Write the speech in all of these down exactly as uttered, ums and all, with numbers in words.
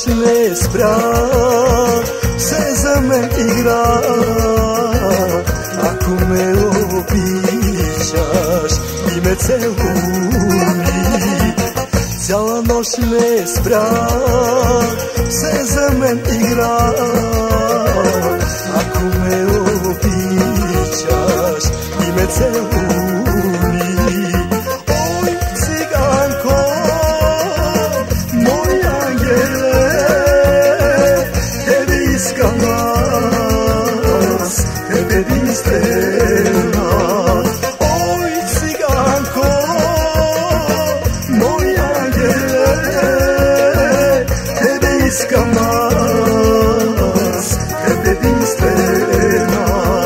noćne spra se za men igra. Ako me običaš i me celuni, cijela noćne spra se za men igra. Ako me običaš i me celuni, oj ciganko, moj angele, tebe iskam nas, tebe distrena. Oj ciganko, moj angele, tebe iskam nas, tebe distrena.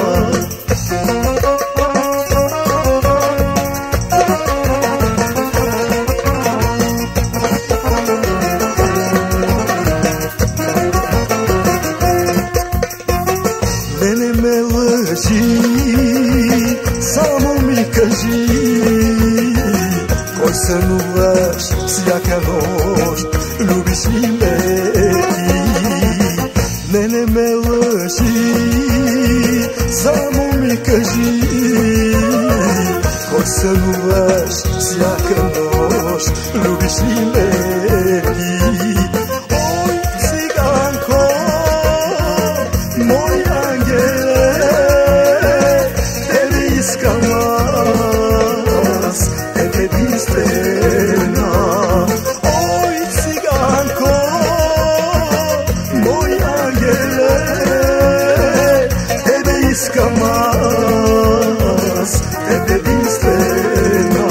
Mene me lži, samo mi kaži, koj se nuvaš svjaka noć, ljubiš li me ti. Mene me lži, samo mi kaži, koj se nuvaš svjaka noć, ljubiš li me ti. Oj ciganko, moj angele, tebe iskam nas, tebe distrena. Oj ciganko, moj angele, tebe iskam nas, tebe distrena.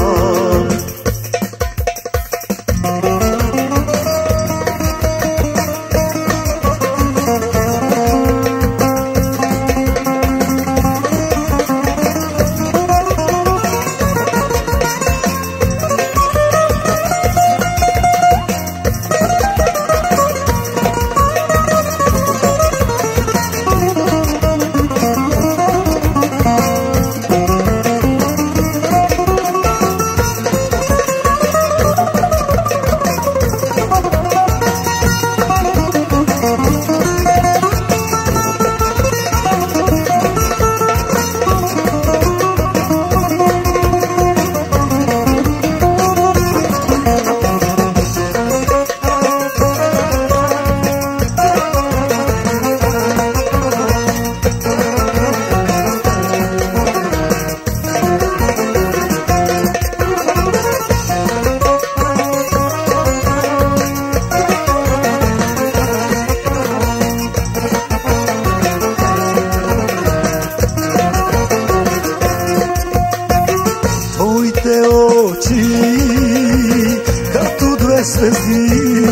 Tvojte oči, kad tu dve zvezdi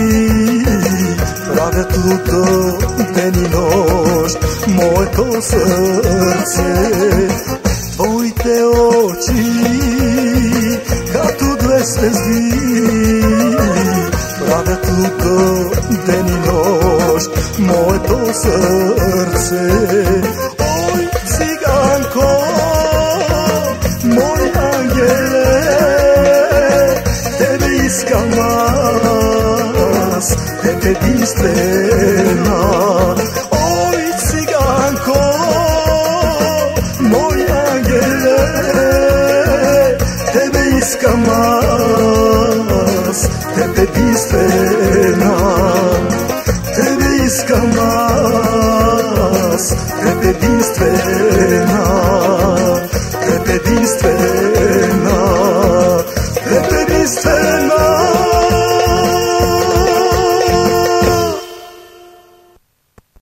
prave pluto, den i noć, moje to srce. Tvojte oči, kad tu dve zvezdi prave pluto, den i noć, moje to srce. Oj ciganko, moj angele, tebe iskam nas, tebe distrena. Oj ciganko, moj angele, tebe iskam nas, tebe distrena. Tebe iskam nas, tebe distrena.